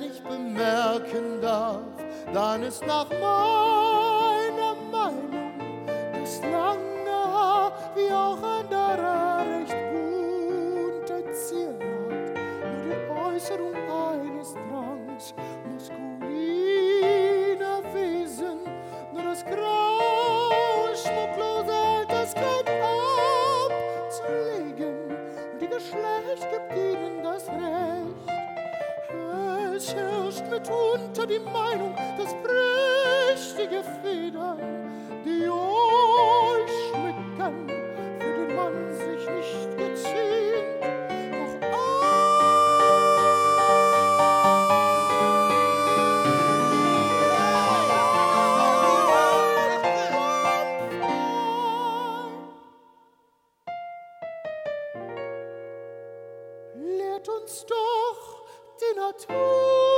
ich bemerken darf, dann ist nach meiner Meinung das lange Haar wie auch anderer recht bunte Zierrat nur die Äußerung eines Drangs maskuliner Wesen, nur das graue, schmucklose Alterskleid abzulegen, und ihr Geschlecht gibt ihnen das Recht. Es herrscht mitunter die Meinung, dass prächtige Federn, die euch schmücken, für den Mann sich nicht geziemt, doch lehrt uns doch die Natur.